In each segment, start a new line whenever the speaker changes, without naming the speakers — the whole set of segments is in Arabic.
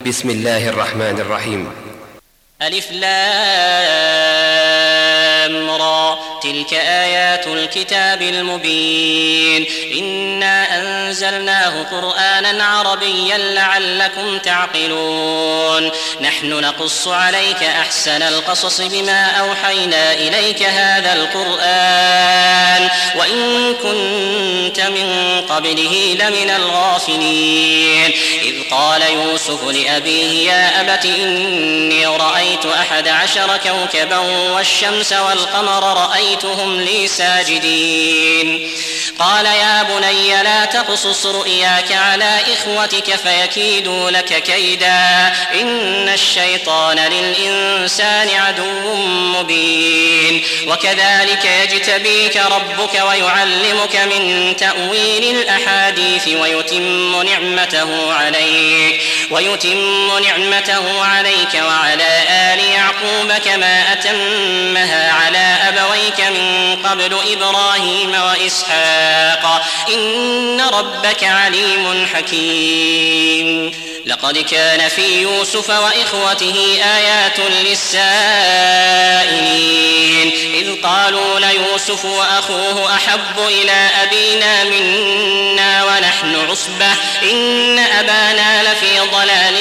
بسم الله الرحمن الرحيم.
ألف لام را، تلك آيات الكتاب المبين. إنا أنزلناه قرآنا عربيا لعلكم تعقلون. نحن نقص عليك أحسن القصص بما أوحينا إليك هذا القرآن وإن كنت من قبله لمن الغافلين. إذ قال يوسف لأبيه يا أبت إني رأيت 11 كوكبا والشمس والقمر رأيتهم لي ساجدين. قال يا بني لا تقصص رؤياك على إخوتك فيكيدوا لك كيدا إن الشيطان للإنسان عدو مبين. وكذلك يجتبيك ربك ويعلمك من تأويل الأحاديث ويتم نعمته عليك وعلى آل يعقوب كما أتمها على أبويك من قبل إبراهيم وإسحاق إن ربك عليم حكيم. لقد كان في يوسف وإخوته آيات للسائلين إذ قالوا ليوسف وأخوه أحب إلى أبينا منا ونحن عصبة إن أبانا لفي ضلال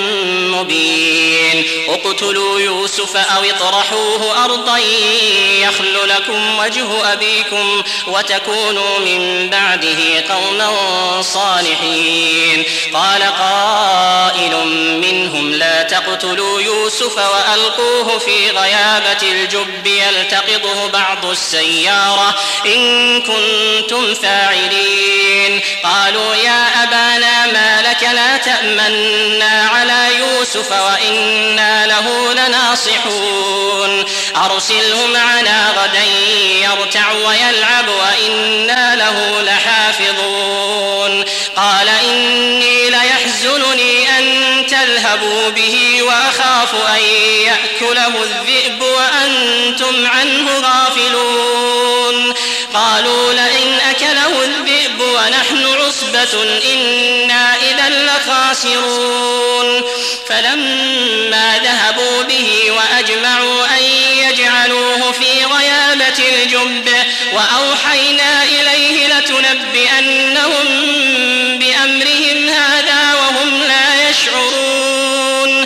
مبين. اقتلوا يوسف أو اطرحوه أرضا يخل لكم وجه أبيكم وتكونوا من بعده قوما صالحين. قال قائل منهم لا تقتلوا يوسف وألقوه في غيابة الجب يلتقطه بعض السيارة إن كنتم فاعلين. قالوا يا أبانا ما لك لا تأمنا على يوسف وإنا له لناصحون. أرسله معنا غدا يرتع ويلعب وإنا له لحافظون. قال إني ليحزنني أن تذهبوا به وأخاف أن يأكله الذئب وأنتم عنه غافلون. قالوا لئن أكله الذئب ونحن عصبة إنا إذا لخاسرون. فلما ذهبوا به وأجمعوا أن يجعلوه في غيابة الجب وأوحينا إليه لتنبئنهم بأمرهم هذا وهم لا يشعرون.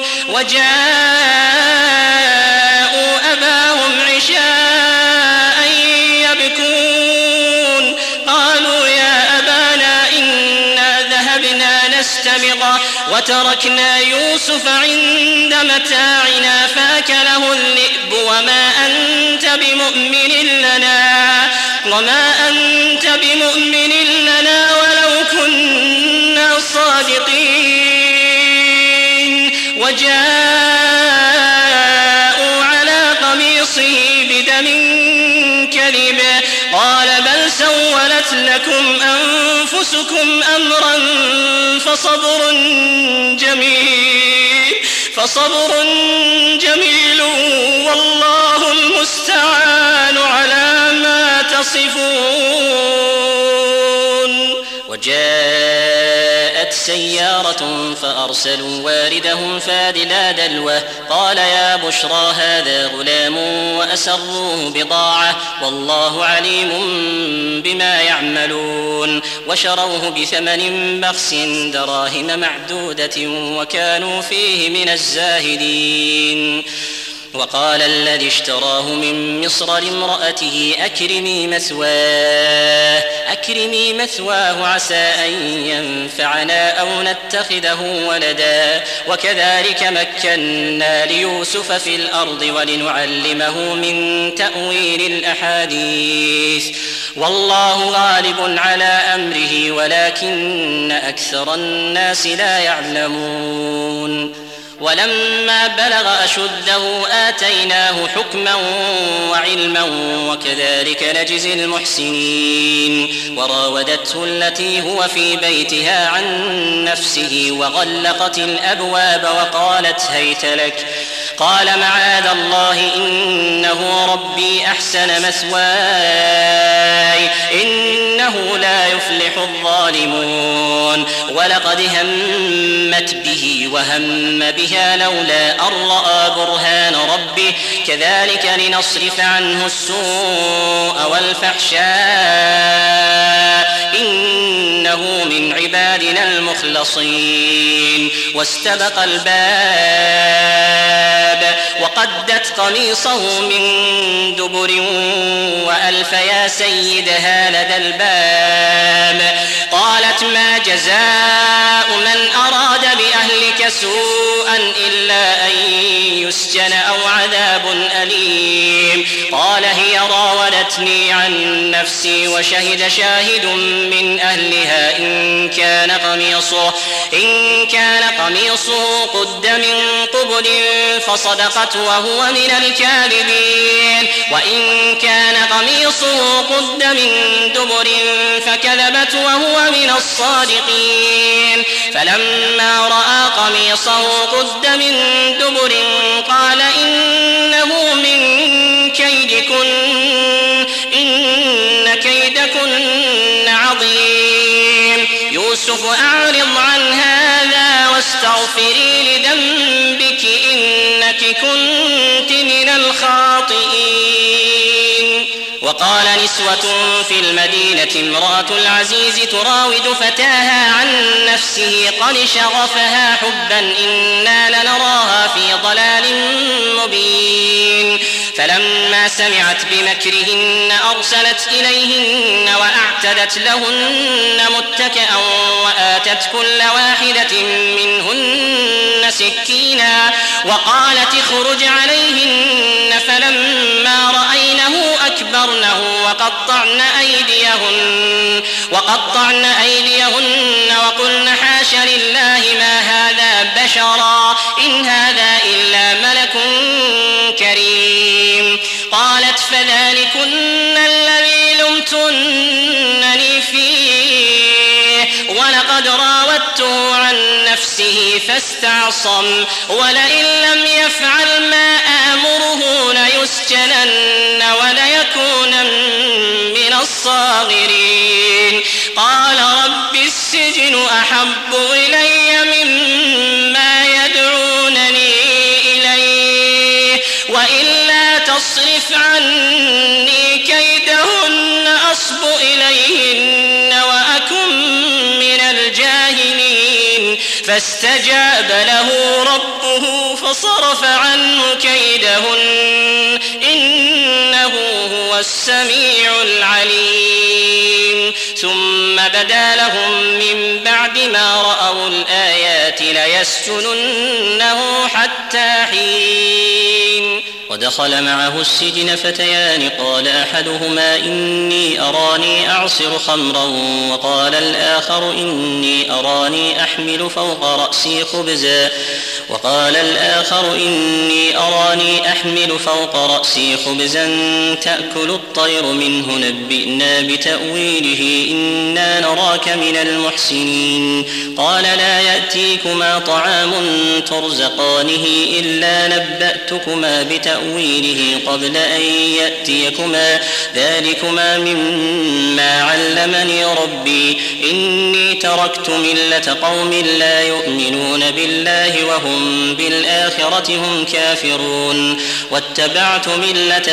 وجاءوا أباهم عشاء يبكون. قالوا يا أبانا إنا ذهبنا نستبق وتركنا يوسف عند متاعنا فأكله الذئب وما أنت بمؤمن لنا ولو كنا صادقين. وجاءوا على قميصه بدم كذب قال بل سولت لكم أنفسكم أمرا فصبر جميل والله المستعان على ما تصفون. وجاءت سيارة فأرسلوا واردهم فادلى دلوه قال يا بشرى هذا غلام وأسروه بضاعة والله عليم بما يعملون. وشروه بثمن بخس دراهم معدودة وكانوا فيه من الزاهدين. وقال الذي اشتراه من مصر لامرأته أكرمي مثواه عسى أن ينفعنا أو نتخذه ولدا. وكذلك مكنا ليوسف في الأرض ولنعلمه من تأويل الأحاديث والله غالب على أمره ولكن أكثر الناس لا يعلمون. ولما بلغ أشده آتيناه حكما وعلما وكذلك نجزي المحسنين. وراودته التي هو في بيتها عن نفسه وغلقت الأبواب وقالت هيت لك قال معاذ الله إنه ربي أحسن مثواي إنه لا يفلح الظالمون ولقد همت به وهم بها لولا أن رأى برهان ربه كذلك لنصرف عنه السوء والفحشاء إنه من عبادنا المخلصين واستبق الباب وقدت قميصه من دبر وألف يا سيدها لدى الباب قالت ما جزاء من أراد بأهلك سوءا إلا أن يسجن أو عذاب أليم قال هي راودتني عن نفسي وشهد شاهد من أهلها إن كان قميصه قد من قبل فصدقت وهو من الكاذبين وإن كان قميصه قد من دبر فكذبت وهو من الصادقين فلما رأى قميصه قد من دبر قال إنه من كيدكن إن كيدكن عظيم يوسف أعرض عن هذا واستغفري لذنبك إنك كنت من الخاطئين وقال نسوة في المدينة امرأة العزيز تراود فتاها عن نفسه قد شغفها حبا إنا لنراها في ضلال مبين فلما سمعت بمكرهن أرسلت إليهن وأعتدت لهن متكئا وآتت كل واحدة منهن سكينا وقالت اخرج عليهن فلما رأينه أكبرنه وقطعن أيديهن وقلن حاش لله ما هذا بشرا إن هذا إلا ملك كريم قالت فذلكن الذي لمتنني فيه ولقد راودته عن نفسه فاستعصم ولئن لم يفعل ما آمره ليسجنن وليكونن من الصاغرين قال رب السجن أحب إلي مما يدعونني إليه وإلا تصرف عني كيدهن أصب إليهن وأكن من الجاهلين فاستجاب له ربه فصرف عنه كيدهن إنه هو السميع العليم ثم بدا لهم من بعد ما رأوا الآيات ليسجننه حتى حين ودخل معه السجن فتيان قال أحدهما إني أراني أعصر خمرا وقال الآخر إني أراني أحمل فوق رأسي خبزا تأكل الطير منه نبئنا بتأويله إنا نراك من المحسنين قال لا يأتيكما طعام ترزقانه إلا نبأتكما بتأويله قبل أن يأتيكما ذلكما مما علمني ربي إني تركت ملة قوم لا يؤمنون بالله وهم بالآخرة هم كافرون واتبعت ملة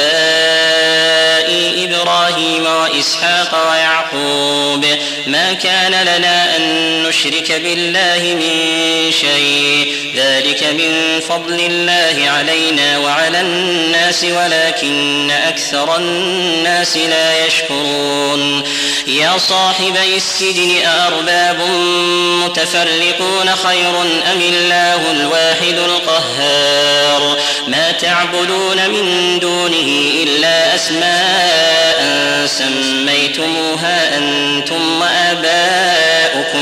آبائي إبراهيم وإسحاق ويعقوب ما كان لنا أن نشرك بالله من شيء ذلك من فضل الله علينا وعلى الناس ولكن أكثر الناس لا يشكرون يا صاحبي السجن أأرباب متفرقون خير أم الله الواحد القهار ما تعبدون من دونه إلا أسماء سميتموها أنتم وآباؤكم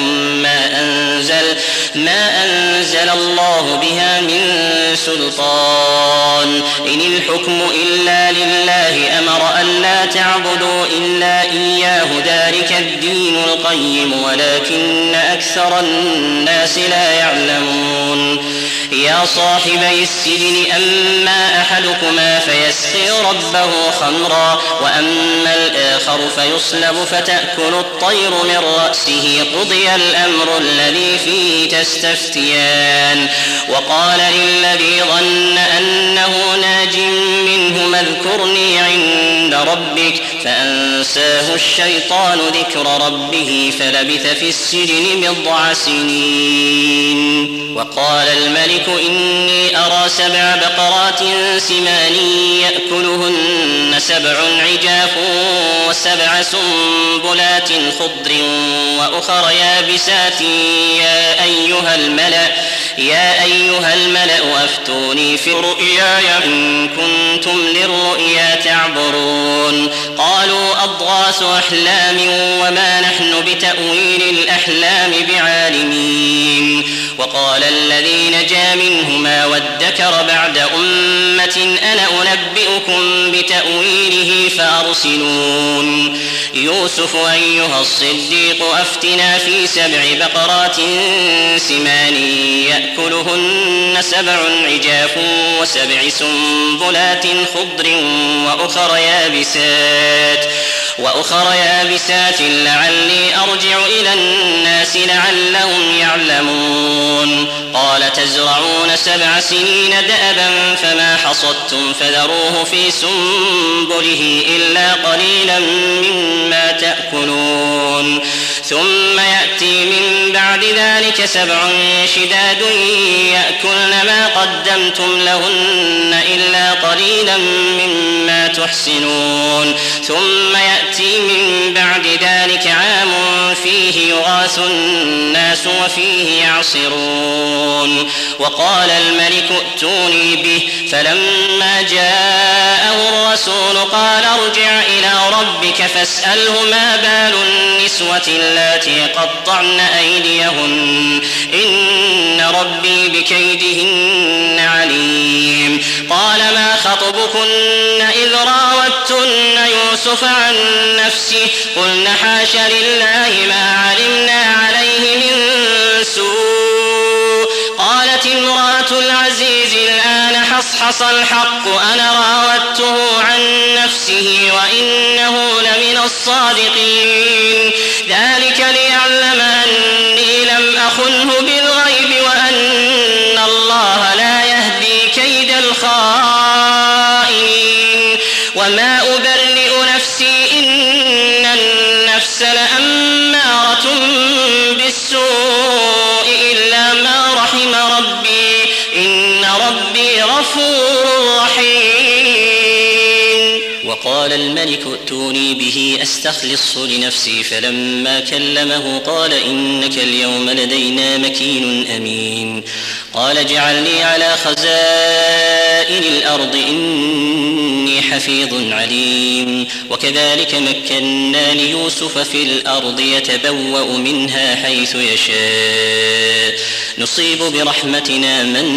ما أنزل الله بها من سلطان إن الحكم إلا لله أمر أن لا تعبدوا إلا إياه ذلك الدين القيم ولكن أكثر الناس لا يعلمون يا صاحبي السجن أما أحدكما فيسقي ربه خمرا وأما الآخر فيصلب فتأكل الطير من رأسه قضي الأمر الذي فيه تستفتيان وقال للذي ظن أنه ناج منهما اذكرني عند ربك فأنساه الشيطان ذكر ربه فلبث في السجن بضع سنين. وقال الملك إني أرى 7 بقرات سمان يأكلهن 7 عجاف و7 سنبلات خضر وأخر يابسات يا أيها الملأ أفتوني في رؤياي إن كنتم للرؤيا تعبرون. قالوا أضغاث أحلام وما نحن بتأويل الأحلام بعالمين. وقال الذي نجا منهما وادكر بعد أمة أنا أنبئكم بتأويله فأرسلون. يوسف أيها الصديق أفتنا في 7 بقرات سمان يأكلهن 7 عجاف و7 سنبلات خضر وأخر يابسات لعلي أرجع إلى الناس لعلهم يعلمون. قال تزرعون 7 سنين دأبا فما حصدتم فذروه في سنبله إلا قليلا مما تأكلون ثم يأتي من بعد ذلك 7 شداد يأكلن ما قدمتم لهن إلا قليلا مما تحسنون ثم يأتي من بعد ذلك عام فيه يغاث الناس وفيه يعصرون. وقال الملك ائتوني به فلما جاءه الرسول قال ارجع إلى ربك فاسأله ما بال النسوة اللاتي قطعن أيديهن إن ربي بكيدهن عليم. قال ما خطبكن إذ راوتن يوسف عن نفسه قلن حاش لله ما علمنا عليه من سوء. قالت امرأة العزيز الآن حصحص الحق أنا راودته عن نفسه وإنه لمن الصادقين. ذلك ليعلم أني لم أخنه بالغيب وأن الله لا يهدي كيد الخائنين. وما أبرئ نفسي إن النفس لأمارة بالسوء إلا ما رحم ربي إن ربي غفور رحيم. وقال الملك ائتوني به أستخلصه لنفسي فلما كلمه قال إنك اليوم لدينا مكين أمين. قال اجعلني على خزائن الأرض إني حفيظ عليم. وكذلك مكنا ليوسف في الأرض يتبوأ منها حيث يشاء نصيب برحمتنا من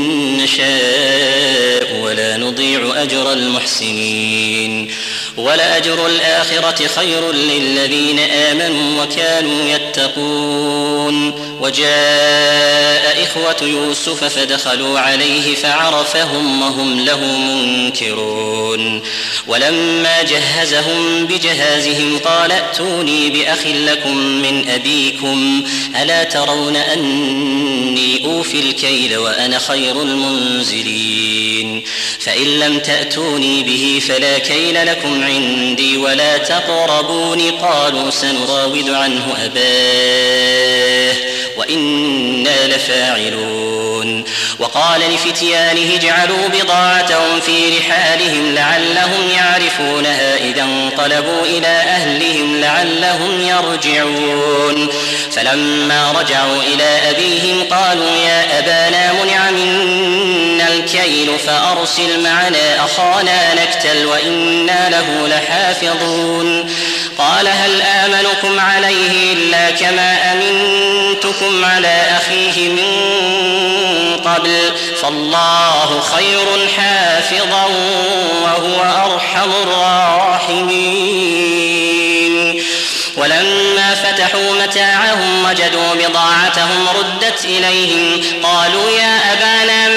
نشاء ولا نضيع أجر المحسنين. ولأجر الآخرة خير للذين آمنوا وكانوا يتقون. وجاء إخوة يوسف فدخلوا عليه فعرفهم وهم له منكرون. ولما جهزهم بجهازهم قال ائتوني بأخ لكم من أبيكم ألا ترون أني أوفي الكيل وأنا خير المنزلين. فإن لم تأتوني به فلا كيل لكم عندي ولا تقربوني. قالوا سنراود عنه أباه وإنا لفاعلون. وقال لفتيانه اجعلوا بضاعتهم في رحالهم لعلهم يعرفونها إذا انقلبوا إلى أهلهم لعلهم يرجعون. فلما رجعوا إلى أبيهم قالوا يا أبانا منع منا الكيل فأرسل معنا أخانا نكتل وإنا له لحافظون. قال هل آمنكم عليه إلا كما أمنتكم على أخيه من قبل فالله خير حافظا وهو أرحم الراحمين. ولما فتحوا متاعهم وجدوا بضاعتهم ردت إليهم قالوا يا أبانا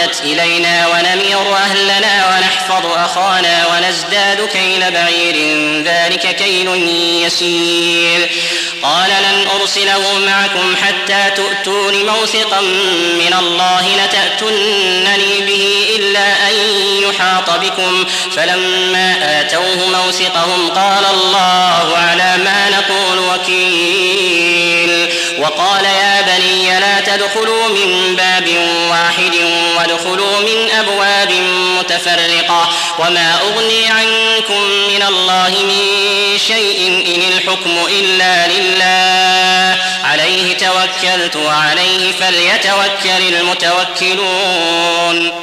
ردت إلينا ونمير أهلنا ونحفظ أخانا ونزداد كيل بعير ذلك كيل يسير. قال لن أرسله معكم حتى تؤتون موثقا من الله لتأتونني به إلا أن يحاط بكم. فلما آتوه موثقهم قال الله على ما نقول وكيل. وقال يا بني لا تدخلوا من باب واحد وادخلوا من أبواب متفرقة وما أغني عنكم من الله من شيء إن الحكم إلا لله عليه توكلت وعليه فليتوكل المتوكلون.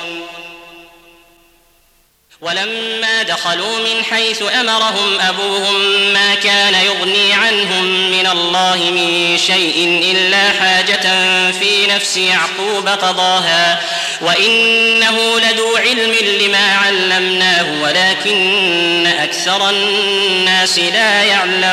ولما دخلوا من حيث أمرهم أبوهم ما كان يغني عنهم من الله من شيء إلا حاجة في نفس يعقوب قضاها وإنه لذو علم لما علمناه ولكن أكثر الناس لا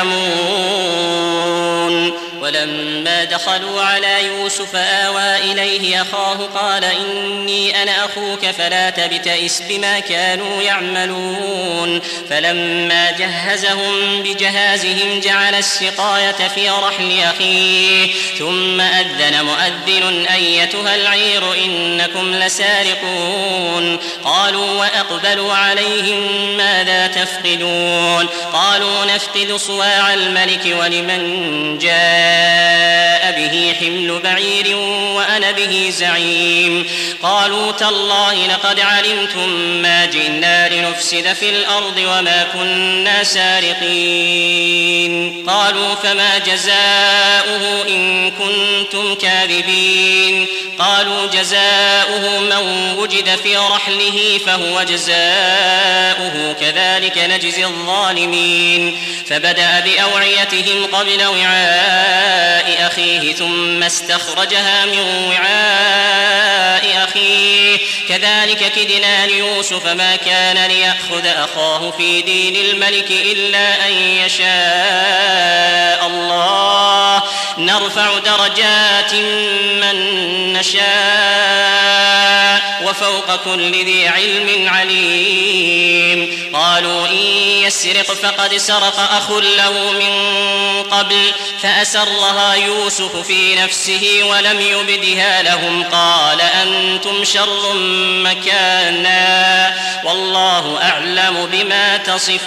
يعلمون. ولما دخلوا على يوسف آوى إليه أخاه قال إني أنا أخوك فلا تبتئس بما كانوا يعملون. فلما جهزهم بجهازهم جعل السقاية في رحل أخيه ثم أذن مؤذن أيتها العير إنكم لسارقون. قالوا وأقبلوا عليهم ماذا تفقدون؟ قالوا نفقد صواع الملك ولمن جاء به حمل بعير وأنا به زعيم. قالوا تالله لقد علمتم ما جئنا لنفسد في الأرض وما كنا سارقين. قالوا فما جزاؤه إن كنتم كاذبين؟ قالوا جزاؤه من وجد في رحله فهو جزاؤه كذلك نجزي الظالمين. فبدأ بأوعيتهم قبل وعاء أخيه ثم استخرجها من وعاء أخيه كذلك كدنا ليوسف ما كان ليأخذ أخاه في دين الملك إلا أن يشاء الله نرفع درجات من نشاء وفوق كل ذي علم عليم. قالوا إن يسرق فقد سرق أخ له من قبل فأسرها يوسف في نفسه ولم يبدها لهم قال أنتم شر مكانا والله أعلم بما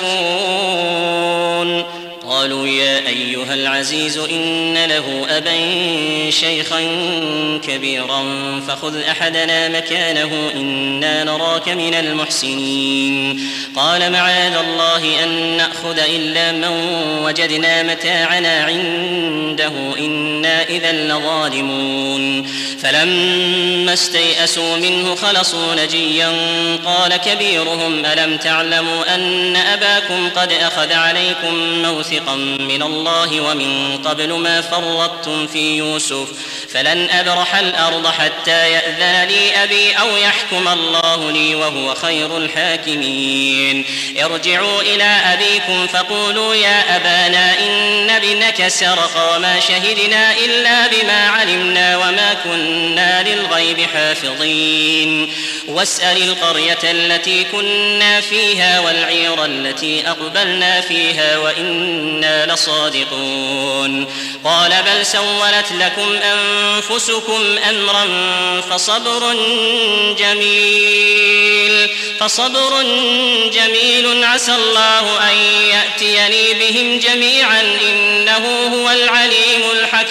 تصفون. قالوا يا أيها العزيز إن له أبا شيخا كبيرا فخذ أحدنا مكانه إنا نراك من المحسنين. قال معاذ الله أن نأخذ إلا من وجدنا متاعنا عنده إنا إذا لظالمون. فلما استيئسوا منه خلصوا نجيا قال كبيرهم ألم تعلموا أن أباكم قد أخذ عليكم موثقا من الله ومن قبل ما فرطتم في يوسف فلن أبرح الأرض حتى يأذن لي أبي أو يحكم الله لي وهو خير الحاكمين. ارجعوا إلى أبيكم فقولوا يا أبانا إن ابنك سرق وما شهدنا إلا بما علمنا وما كنا للغيب حافظين. واسأل القرية التي كنا فيها والعير التي أقبلنا فيها وإنا لصادقون. قال بل سولت لكم أنفسكم أمرا فصبر جميل عسى الله أن يأتيني بهم جميعا إنه هو العليم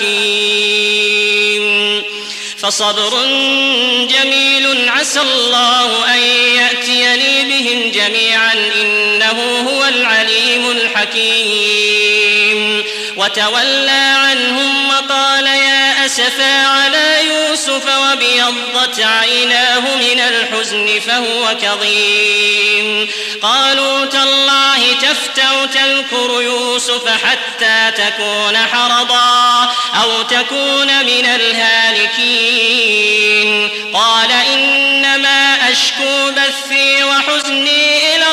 الحكيم. فصبر جميل عسى الله أن يأتيني بهم جميعا إنه هو العليم الحكيم. وتولى عنهم وقال يا أسفا على يوسف وابيضت عيناه من الحزن فهو كظيم. قالوا تالله تفتأ تذكر يوسف حتى تكون حرضا أو تكون من الهالكين. قال إنما أشكو بثي وحزني إلى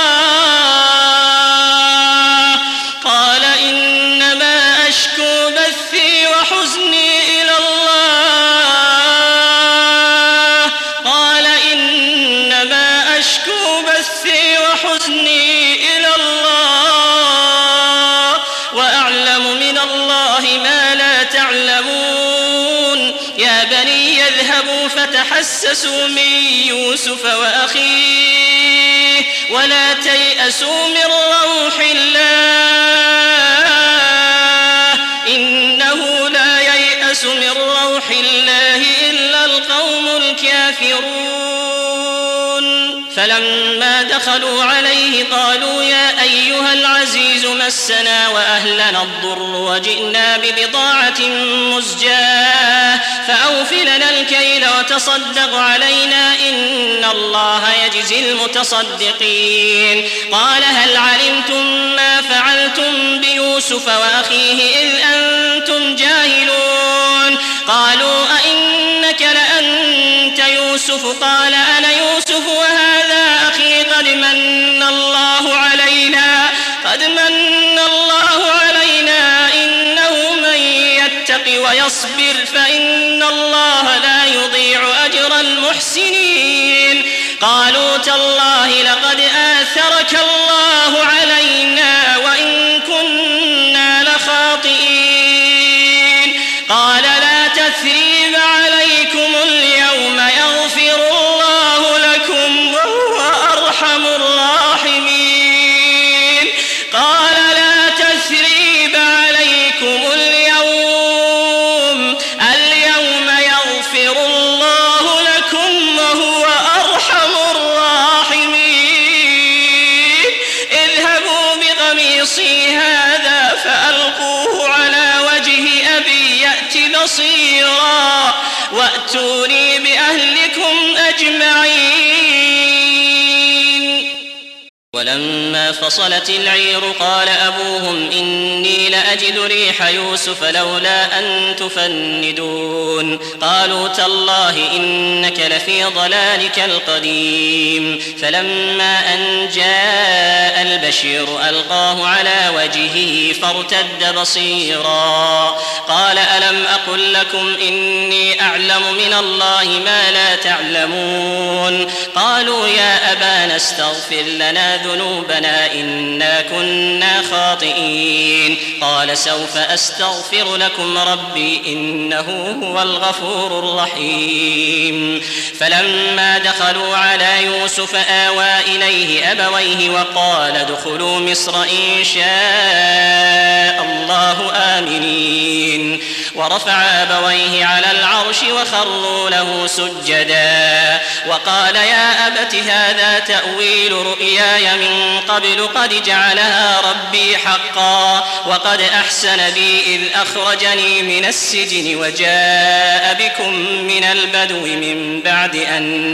الله. قال إنما أشكو بثي وحزني إلى الله. قال يا بني يذهبوا فتحسسوا من يوسف وأخيه ولا تيأسوا من روح الله إنه لا ييأس من روح الله إلا القوم الكافرون. فلما دخلوا عليه قالوا يا أيها العزيز مسنا وأهلنا الضر وجئنا ببضاعة مزجاة فأوف لنا الكيل وتصدق علينا إن الله يجزي المتصدقين. قال هل علمتم ما فعلتم بيوسف وأخيه إذ أنتم جاهلون؟ قالوا أئنك لأنت يوسف؟ قال أنا يوسف وهذا أخي قد من الله علينا إنه من يتق ويصبر فإن الله لا يضيع أجر المحسنين. قالوا تالله لقد آثرك الله علينا وإن كنا لخاطئين. قال لا تثريب عليكم اليوم يغفر الله لكم وهو أرحم الراحمين. قال لا تثريب عليكم اليوم يغفر الله لكم وهو أرحم الراحمين. اذهبوا بقميصي هذا فألقوه على وجه أبي يأت بصيرا وأتوني بأهلكم أجمعين. ولما فصلت العير قال أبوهم إني لأجد ريح يوسف لولا أن تفندون. قالوا تالله إنك لفي ضلالك القديم. فلما أن جاء البشير ألقاه على وجهه فارتد بصيرا قال ألم أقل لكم إني أعلم من الله ما لا تعلمون؟ قالوا يا أبانا استغفر لنا ذنوبنا إنا كنا خاطئين. قال سوف أستغفر لكم ربي إنه هو الغفور الرحيم. فلما دخلوا على يوسف آوى إليه أبويه وقال ادخلوا مصر إن شاء الله آمنين. ورفع أبويه على العرش وخروا له سجدا وقال يا أبت هذا تأويل رؤياي من قبل قد جعلها ربي حقا وقد أحسن بي إذ أخرجني من السجن وجاء بكم من البدو من بعد أن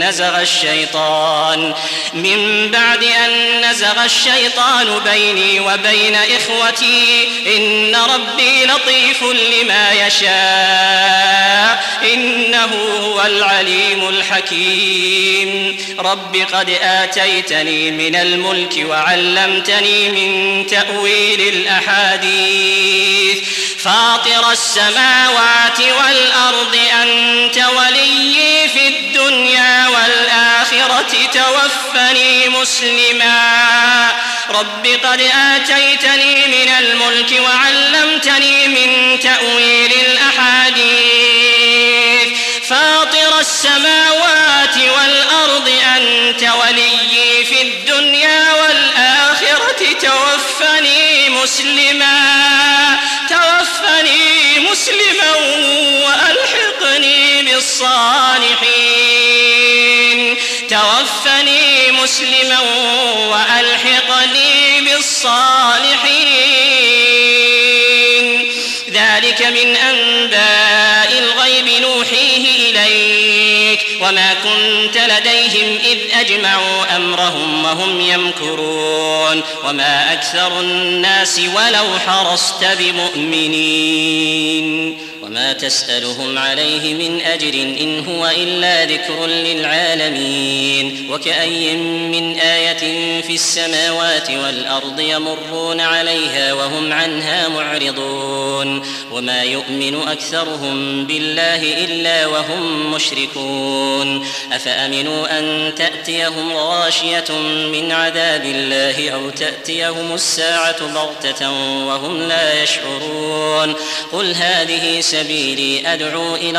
نزغ الشيطان بيني وبين إخوتي إن ربي لطيف لما يشاء إنه هو العليم الحكيم. رب قد آتيتني من الملك وعلمتني من تأويل الأحاديث فاطر السماوات والأرض أنت وليي في الدنيا والآخرة توفني مسلما. رب قد آتيتني من الملك وعلمتني من تأويل الأحاديث فاطر السماوات والأرض أنت وليي في الدنيا والآخرة توفني مسلما وألحقني بالصالحين. ذلك من أنباء الغيب نوحيه إليك وما كنت لديهم إذ أجمعوا أمرهم وهم يمكرون وما أكثر الناس ولو حرصت بمؤمنين. وما تسألهم عليه من أجر إن هو إلا ذكر للعالمين. وكأي من آية في السماوات والأرض يمرون عليها وهم عنها معرضون وما يؤمن أكثرهم بالله إلا وهم مشركون. أفأمنوا أن تأتيهم غاشية من عذاب الله أو تأتيهم الساعة بغتة وهم لا يشعرون. قل هذه سبيل سبيلي أدعو إلى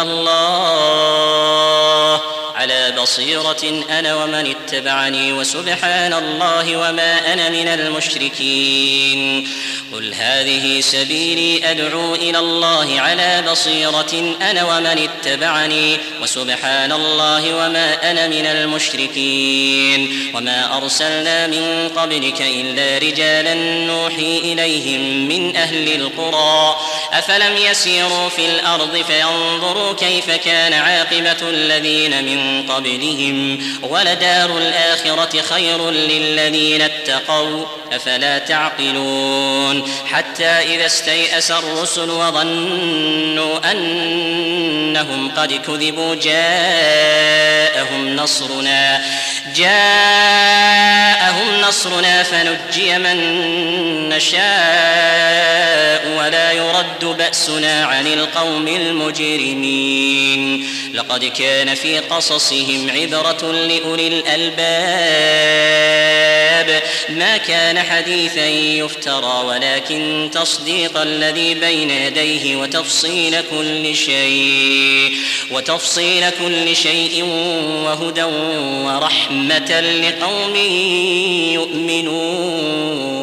الله على بصيرة أنا ومن اتبعني وسبحان الله وما أنا من المشركين قل هذه سبيلي أدعو إلى الله على بصيرة أنا ومن اتبعني وسبحان الله وما أنا من المشركين وما أرسلنا من قبلك إلا رجالا نوحي إليهم من أهل القرى أفلم يسيروا في الأرض فينظروا كيف كان عاقبة الذين من قبلهم ولدار الآخرة خير للذين اتقوا أفلا تعقلون حتى إذا استيأس الرسل وظنوا أنهم قد كذبوا جاءهم نصرنا فنجي من نشاء ولا يرد بأسنا عن القوم المجرمين لقد كان في قصصهم عبرة لأولي الألباب ما كان حديثا يفترى ولكن تصديق الذي بين يديه وتفصيل كل شيء وهدى ورحمة لقوم يؤمنون.